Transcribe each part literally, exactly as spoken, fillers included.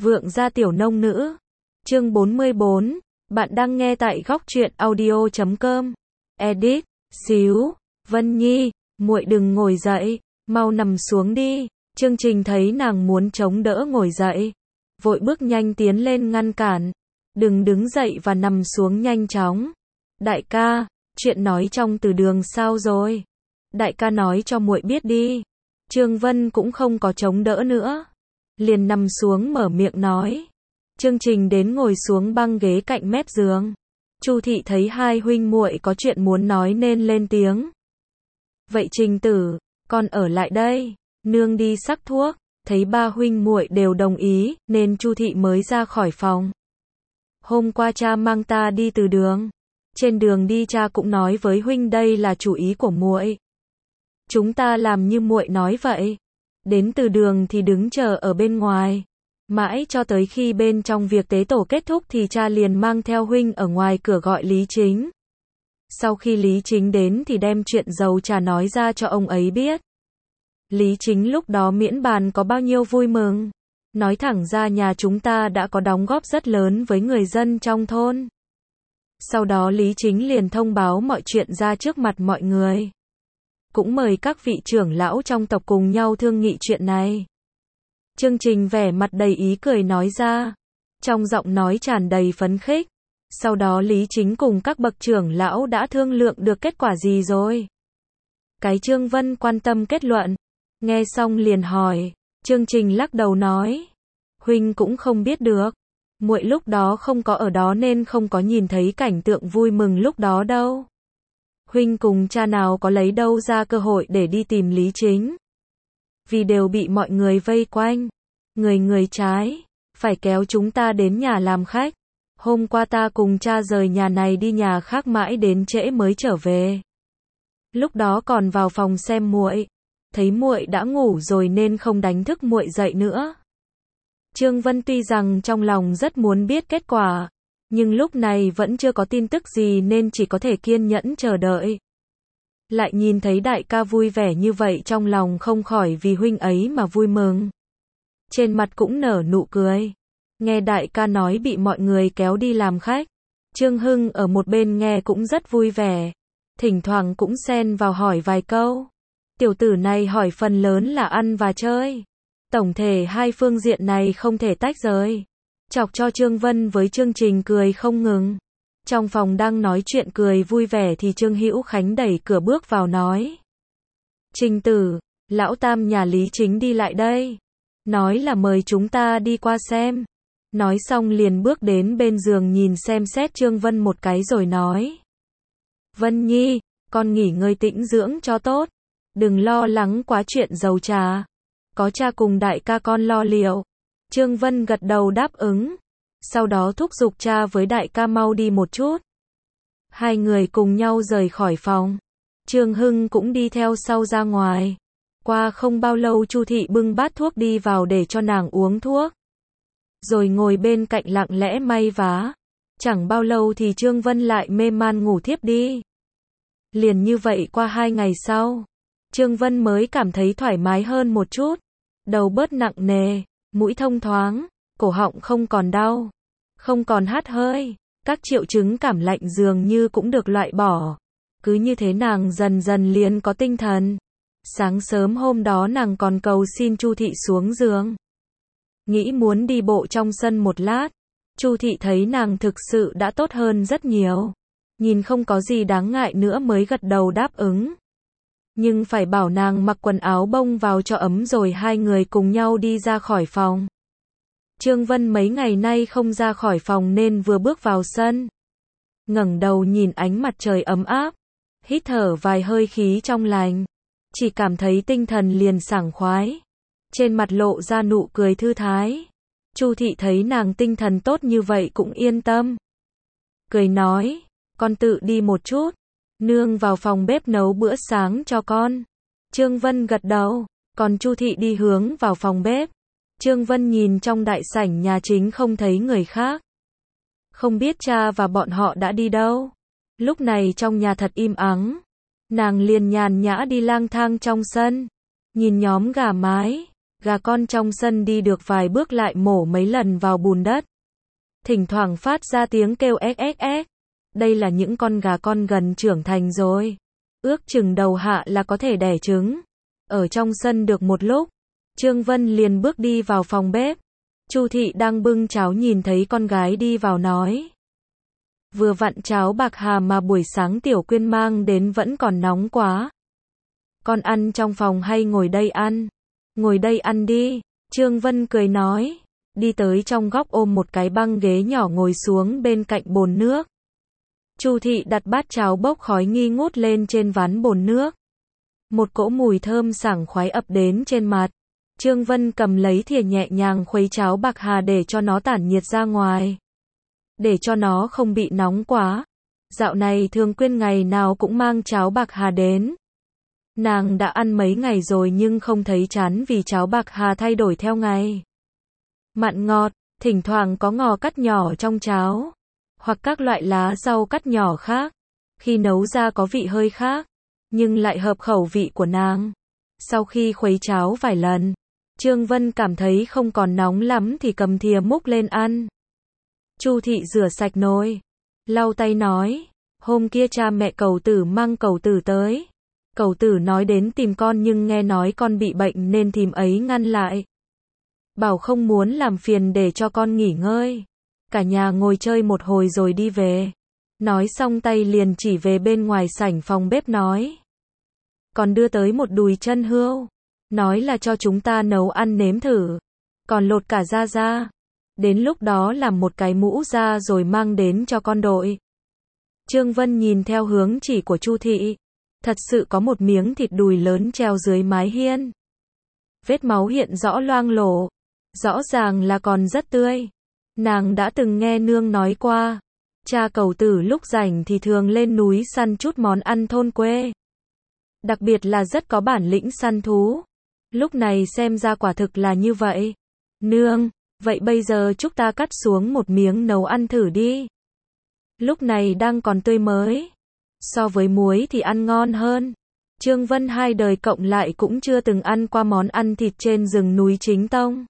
Vượng gia tiểu nông nữ. Chương bốn mươi bốn. Bạn đang nghe tại góc truyện audio chấm com. Edit. Xíu. Vân Nhi, muội đừng ngồi dậy, mau nằm xuống đi. Chương Trình thấy nàng muốn chống đỡ ngồi dậy, vội bước nhanh tiến lên ngăn cản. Đừng đứng dậy và nằm xuống nhanh chóng. Đại ca, chuyện nói trong từ đường sao rồi? Đại ca nói cho muội biết đi. Trương Vân cũng không có chống đỡ nữa, liền nằm xuống mở miệng nói. Chương Trình đến ngồi xuống băng ghế cạnh mép giường. Chu thị thấy hai huynh muội có chuyện muốn nói nên lên tiếng. Vậy Trình tử, con ở lại đây, nương đi sắc thuốc. Thấy ba huynh muội đều đồng ý, nên Chu thị mới ra khỏi phòng. Hôm qua cha mang ta đi từ đường. Trên đường đi cha cũng nói với huynh đây là chủ ý của muội. Chúng ta làm như muội nói vậy. Đến từ đường thì đứng chờ ở bên ngoài. Mãi cho tới khi bên trong việc tế tổ kết thúc thì cha liền mang theo huynh ở ngoài cửa gọi Lý Chính. Sau khi Lý Chính đến thì đem chuyện dầu trà nói ra cho ông ấy biết. Lý Chính lúc đó miễn bàn có bao nhiêu vui mừng. Nói thẳng ra nhà chúng ta đã có đóng góp rất lớn với người dân trong thôn. Sau đó Lý Chính liền thông báo mọi chuyện ra trước mặt mọi người. Cũng mời các vị trưởng lão trong tộc cùng nhau thương nghị chuyện này. Chương Trình vẻ mặt đầy ý cười nói ra, trong giọng nói tràn đầy phấn khích. Sau đó Lý Chính cùng các bậc trưởng lão đã thương lượng được kết quả gì rồi? Cái Trương Vân quan tâm kết luận, nghe xong liền hỏi. Chương Trình lắc đầu nói, huynh cũng không biết được, muội lúc đó không có ở đó nên không có nhìn thấy cảnh tượng vui mừng lúc đó đâu. Huynh cùng cha nào có lấy đâu ra cơ hội để đi tìm Lý Chính. Vì đều bị mọi người vây quanh, người người trái, phải kéo chúng ta đến nhà làm khách. Hôm qua ta cùng cha rời nhà này đi nhà khác mãi đến trễ mới trở về. Lúc đó còn vào phòng xem muội, thấy muội đã ngủ rồi nên không đánh thức muội dậy nữa. Trương Vân tuy rằng trong lòng rất muốn biết kết quả, nhưng lúc này vẫn chưa có tin tức gì nên chỉ có thể kiên nhẫn chờ đợi. Lại nhìn thấy đại ca vui vẻ như vậy trong lòng không khỏi vì huynh ấy mà vui mừng. Trên mặt cũng nở nụ cười. Nghe đại ca nói bị mọi người kéo đi làm khách. Trương Hưng ở một bên nghe cũng rất vui vẻ. Thỉnh thoảng cũng xen vào hỏi vài câu. Tiểu tử này hỏi phần lớn là ăn và chơi. Tổng thể hai phương diện này không thể tách rời. Chọc cho Trương Vân với Chương Trình cười không ngừng. Trong phòng đang nói chuyện cười vui vẻ thì Trương Hữu Khánh đẩy cửa bước vào nói. Trình tử, lão tam nhà Lý Chính đi lại đây. Nói là mời chúng ta đi qua xem. Nói xong liền bước đến bên giường nhìn xem xét Trương Vân một cái rồi nói. Vân Nhi, con nghỉ ngơi tĩnh dưỡng cho tốt. Đừng lo lắng quá chuyện dầu trà. Có cha cùng đại ca con lo liệu. Trương Vân gật đầu đáp ứng. Sau đó thúc giục cha với đại ca mau đi một chút. Hai người cùng nhau rời khỏi phòng. Trương Hưng cũng đi theo sau ra ngoài. Qua không bao lâu Chu thị bưng bát thuốc đi vào để cho nàng uống thuốc. Rồi ngồi bên cạnh lặng lẽ may vá. Chẳng bao lâu thì Trương Vân lại mê man ngủ thiếp đi. Liền như vậy qua hai ngày sau, Trương Vân mới cảm thấy thoải mái hơn một chút. Đầu bớt nặng nề, mũi thông thoáng, cổ họng không còn đau, không còn hắt hơi. Các triệu chứng cảm lạnh dường như cũng được loại bỏ. Cứ như thế nàng dần dần liền có tinh thần. Sáng sớm hôm đó nàng còn cầu xin Chu thị xuống giường. Nghĩ muốn đi bộ trong sân một lát. Chu thị thấy nàng thực sự đã tốt hơn rất nhiều. Nhìn không có gì đáng ngại nữa mới gật đầu đáp ứng. Nhưng phải bảo nàng mặc quần áo bông vào cho ấm rồi hai người cùng nhau đi ra khỏi phòng. Trương Vân mấy ngày nay không ra khỏi phòng nên vừa bước vào sân. Ngẩng đầu nhìn ánh mặt trời ấm áp. Hít thở vài hơi khí trong lành. Chỉ cảm thấy tinh thần liền sảng khoái. Trên mặt lộ ra nụ cười thư thái. Chu thị thấy nàng tinh thần tốt như vậy cũng yên tâm. Cười nói, con tự đi một chút. Nương vào phòng bếp nấu bữa sáng cho con. Trương Vân gật đầu, còn Chu thị đi hướng vào phòng bếp. Trương Vân nhìn trong đại sảnh nhà chính không thấy người khác. Không biết cha và bọn họ đã đi đâu. Lúc này trong nhà thật im ắng. Nàng liền nhàn nhã đi lang thang trong sân. Nhìn nhóm gà mái, Gà con trong sân đi được vài bước lại mổ mấy lần vào bùn đất. Thỉnh thoảng phát ra tiếng kêu éc éc éc. Đây là những con gà con gần trưởng thành rồi. Ước chừng đầu hạ là có thể đẻ trứng. Ở trong sân được một lúc, Trương Vân liền bước đi vào phòng bếp. Chu thị đang bưng cháo nhìn thấy con gái đi vào nói. Vừa vặn cháo bạc hà mà buổi sáng Tiểu Quyên mang đến vẫn còn nóng quá. Con ăn trong phòng hay ngồi đây ăn? Ngồi đây ăn đi. Trương Vân cười nói. Đi tới trong góc ôm một cái băng ghế nhỏ ngồi xuống bên cạnh bồn nước. Chu thị đặt bát cháo bốc khói nghi ngút lên trên ván bồn nước. Một cỗ mùi thơm sảng khoái ập đến trên mặt. Trương Vân cầm lấy thìa nhẹ nhàng khuấy cháo bạc hà để cho nó tản nhiệt ra ngoài. Để cho nó không bị nóng quá. Dạo này Thường Quyên ngày nào cũng mang cháo bạc hà đến. Nàng đã ăn mấy ngày rồi nhưng không thấy chán vì cháo bạc hà thay đổi theo ngày. Mặn ngọt, thỉnh thoảng có ngò cắt nhỏ trong cháo. Hoặc các loại lá rau cắt nhỏ khác. Khi nấu ra có vị hơi khác. Nhưng lại hợp khẩu vị của nàng. Sau khi khuấy cháo vài lần, Trương Vân cảm thấy không còn nóng lắm thì cầm thìa múc lên ăn. Chu thị rửa sạch nồi, lau tay nói, hôm kia cha mẹ Cẩu Tử mang Cẩu Tử tới. Cẩu Tử nói đến tìm con nhưng nghe nói con bị bệnh nên thím ấy ngăn lại. Bảo không muốn làm phiền để cho con nghỉ ngơi. Cả nhà ngồi chơi một hồi rồi đi về. Nói xong tay liền chỉ về bên ngoài sảnh phòng bếp nói. Còn đưa tới một đùi chân hươu. Nói là cho chúng ta nấu ăn nếm thử. Còn lột cả da ra. Đến lúc đó làm một cái mũ ra rồi mang đến cho con đội. Trương Vân nhìn theo hướng chỉ của Chu thị. Thật sự có một miếng thịt đùi lớn treo dưới mái hiên. Vết máu hiện rõ loang lổ. Rõ ràng là còn rất tươi. Nàng đã từng nghe nương nói qua. Cha Cẩu Tử lúc rảnh thì thường lên núi săn chút món ăn thôn quê. Đặc biệt là rất có bản lĩnh săn thú. Lúc này xem ra quả thực là như vậy. Nương, vậy bây giờ chúng ta cắt xuống một miếng nấu ăn thử đi. Lúc này đang còn tươi mới. So với muối thì ăn ngon hơn. Trương Vân hai đời cộng lại cũng chưa từng ăn qua món ăn thịt trên rừng núi chính tông.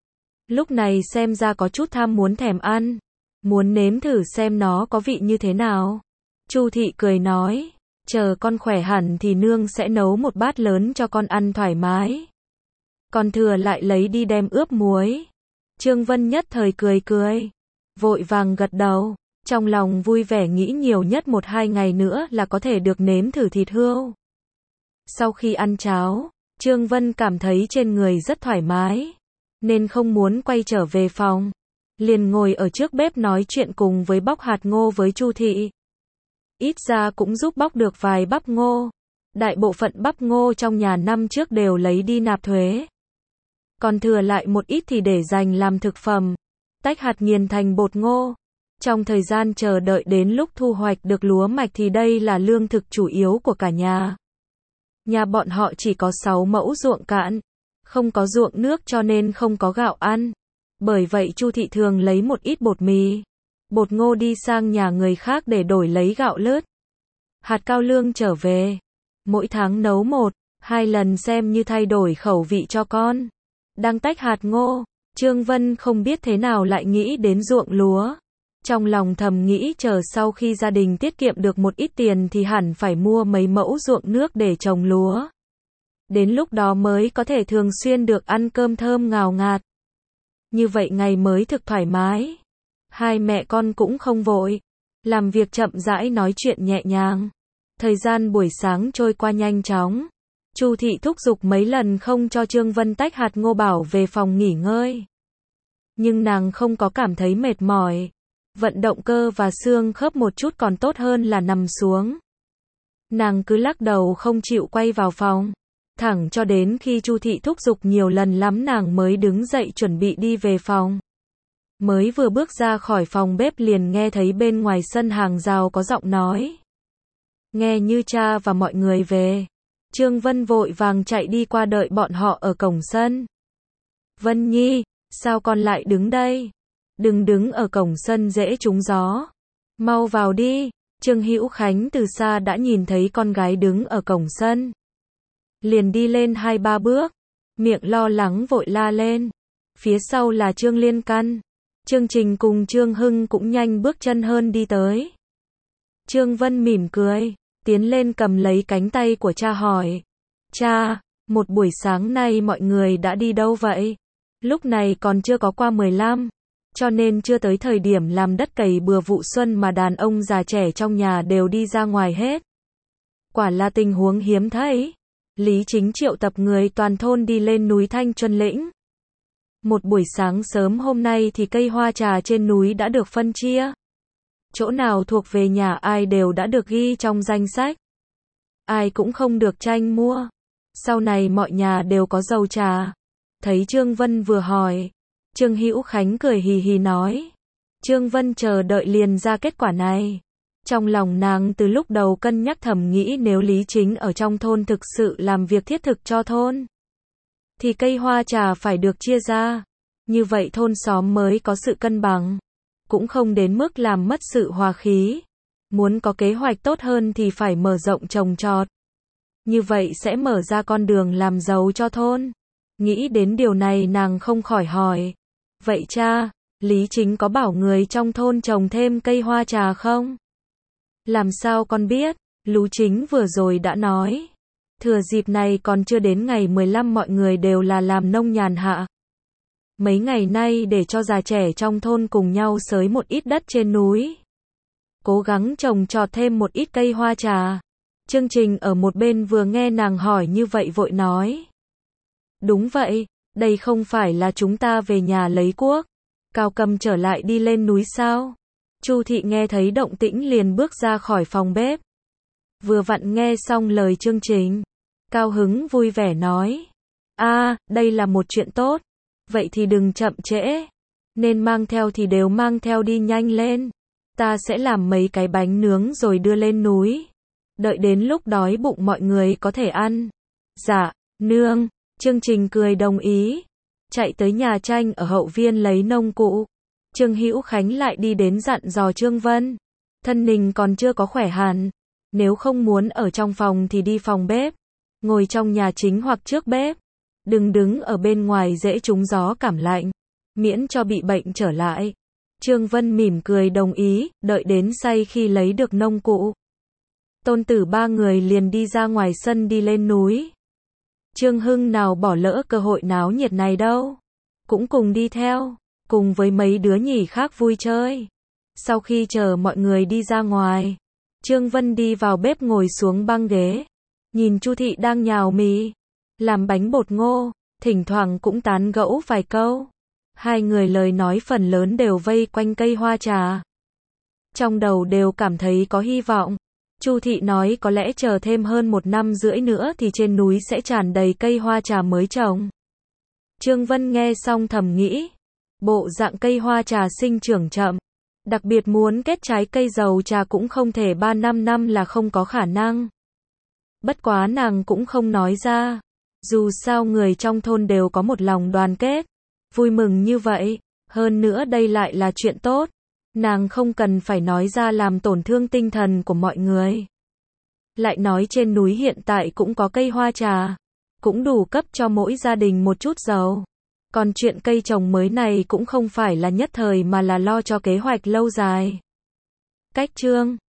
Lúc này xem ra có chút tham muốn thèm ăn. Muốn nếm thử xem nó có vị như thế nào. Chu thị cười nói. Chờ con khỏe hẳn thì nương sẽ nấu một bát lớn cho con ăn thoải mái. Còn thừa lại lấy đi đem ướp muối. Trương Vân nhất thời cười cười. Vội vàng gật đầu. Trong lòng vui vẻ nghĩ nhiều nhất một hai ngày nữa là có thể được nếm thử thịt hươu. Sau khi ăn cháo, Trương Vân cảm thấy trên người rất thoải mái. Nên không muốn quay trở về phòng. Liền ngồi ở trước bếp nói chuyện cùng với bóc hạt ngô với Chu thị. Ít ra cũng giúp bóc được vài bắp ngô. Đại bộ phận bắp ngô trong nhà năm trước đều lấy đi nạp thuế. Còn thừa lại một ít thì để dành làm thực phẩm. Tách hạt nghiền thành bột ngô. Trong thời gian chờ đợi đến lúc thu hoạch được lúa mạch thì đây là lương thực chủ yếu của cả nhà. Nhà bọn họ chỉ có sáu mẫu ruộng cạn. Không có ruộng nước cho nên không có gạo ăn. Bởi vậy Chu thị thường lấy một ít bột mì, bột ngô đi sang nhà người khác để đổi lấy gạo lứt. Hạt cao lương trở về. Mỗi tháng nấu một, hai lần xem như thay đổi khẩu vị cho con. Đang tách hạt ngô, Trương Vân không biết thế nào lại nghĩ đến ruộng lúa. Trong lòng thầm nghĩ chờ sau khi gia đình tiết kiệm được một ít tiền thì hẳn phải mua mấy mẫu ruộng nước để trồng lúa. Đến lúc đó mới có thể thường xuyên được ăn cơm thơm ngào ngạt. Như vậy ngày mới thực thoải mái. Hai mẹ con cũng không vội. Làm việc chậm rãi nói chuyện nhẹ nhàng. Thời gian buổi sáng trôi qua nhanh chóng. Chu thị thúc giục mấy lần không cho Trương Vân tách hạt ngô bảo về phòng nghỉ ngơi. Nhưng nàng không có cảm thấy mệt mỏi. Vận động cơ và xương khớp một chút còn tốt hơn là nằm xuống. Nàng cứ lắc đầu không chịu quay vào phòng. Thẳng cho đến khi Chu thị thúc giục nhiều lần lắm nàng mới đứng dậy chuẩn bị đi về phòng. Mới vừa bước ra khỏi phòng bếp liền nghe thấy bên ngoài sân hàng rào có giọng nói. Nghe như cha và mọi người về. Trương Vân vội vàng chạy đi qua đợi bọn họ ở cổng sân. Vân Nhi, sao con lại đứng đây? Đừng đứng ở cổng sân dễ trúng gió. Mau vào đi. Trương Hữu Khánh từ xa đã nhìn thấy con gái đứng ở cổng sân. Liền đi lên hai ba bước. miệng lo lắng vội la lên. Phía sau là Trương Liên Căn. Trương Trình cùng Trương Hưng cũng nhanh bước chân hơn đi tới. Trương Vân mỉm cười, tiến lên cầm lấy cánh tay của cha hỏi. Cha, một buổi sáng nay mọi người đã đi đâu vậy? Lúc này còn chưa có qua mười lăm, cho nên chưa tới thời điểm làm đất cày bừa vụ xuân mà đàn ông già trẻ trong nhà đều đi ra ngoài hết. Quả là tình huống hiếm thấy. Lý Chính triệu tập người toàn thôn đi lên núi Thanh Chuân Lĩnh. Một buổi sáng sớm hôm nay thì cây hoa trà trên núi đã được phân chia. Chỗ nào thuộc về nhà ai đều đã được ghi trong danh sách. Ai cũng không được tranh mua. Sau này mọi nhà đều có dầu trà. Thấy Trương Vân vừa hỏi, Trương Hữu Khánh cười hì hì nói. Trương Vân chờ đợi liền ra kết quả này. Trong lòng nàng từ lúc đầu cân nhắc thầm nghĩ nếu Lý Chính ở trong thôn thực sự làm việc thiết thực cho thôn, thì cây hoa trà phải được chia ra. Như vậy thôn xóm mới có sự cân bằng. Cũng không đến mức làm mất sự hòa khí. Muốn có kế hoạch tốt hơn thì phải mở rộng trồng trọt. Như vậy sẽ mở ra con đường làm giàu cho thôn. Nghĩ đến điều này nàng không khỏi hỏi. Vậy cha, Lý Chính có bảo người trong thôn trồng thêm cây hoa trà không? Làm sao con biết? Lú Chính vừa rồi đã nói. Thừa dịp này còn chưa đến ngày mười lăm mọi người đều là làm nông nhàn hạ. Mấy ngày nay để cho già trẻ trong thôn cùng nhau xới một ít đất trên núi. Cố gắng trồng trọt thêm một ít cây hoa trà. Chương Trình ở một bên vừa nghe nàng hỏi như vậy vội nói. Đúng vậy, đây không phải là chúng ta về nhà lấy cuốc. Cao Cầm trở lại đi lên núi sao? Chu Thị nghe thấy động tĩnh liền bước ra khỏi phòng bếp. Vừa vặn nghe xong lời Chương Trình. Cao hứng vui vẻ nói. A, đây là một chuyện tốt. Vậy thì đừng chậm trễ. Nên mang theo thì đều mang theo đi nhanh lên. Ta sẽ làm mấy cái bánh nướng rồi đưa lên núi. Đợi đến lúc đói bụng mọi người có thể ăn. Dạ, nương. Chương Trình cười đồng ý. Chạy tới nhà tranh ở hậu viên lấy nông cụ. Trương Hữu Khánh lại đi đến dặn dò Trương Vân. Thân mình còn chưa có khỏe hẳn. Nếu không muốn ở trong phòng thì đi phòng bếp. Ngồi trong nhà chính hoặc trước bếp. Đừng đứng ở bên ngoài dễ trúng gió cảm lạnh. Miễn cho bị bệnh trở lại. Trương Vân mỉm cười đồng ý, đợi đến say khi lấy được nông cụ. Tôn tử ba người liền đi ra ngoài sân đi lên núi. Trương Hưng nào bỏ lỡ cơ hội náo nhiệt này đâu. Cũng cùng đi theo, cùng với mấy đứa nhỉ khác vui chơi. Sau khi chờ mọi người đi ra ngoài, Trương Vân đi vào bếp ngồi xuống băng ghế. Nhìn Chu Thị đang nhào mì, làm bánh bột ngô, thỉnh thoảng cũng tán gẫu vài câu. Hai người lời nói phần lớn đều vây quanh cây hoa trà. Trong đầu đều cảm thấy có hy vọng. Chu Thị nói có lẽ chờ thêm hơn một năm rưỡi nữa thì trên núi sẽ tràn đầy cây hoa trà mới trồng. Trương Vân nghe xong thầm nghĩ, bộ dạng cây hoa trà sinh trưởng chậm, đặc biệt muốn kết trái cây dầu trà cũng không thể ba năm năm là không có khả năng. Bất quá nàng cũng không nói ra, dù sao người trong thôn đều có một lòng đoàn kết, vui mừng như vậy, hơn nữa đây lại là chuyện tốt. Nàng không cần phải nói ra làm tổn thương tinh thần của mọi người. Lại nói trên núi hiện tại cũng có cây hoa trà, cũng đủ cấp cho mỗi gia đình một chút dầu. Còn chuyện cây trồng mới này cũng không phải là nhất thời mà là lo cho kế hoạch lâu dài. Cách chương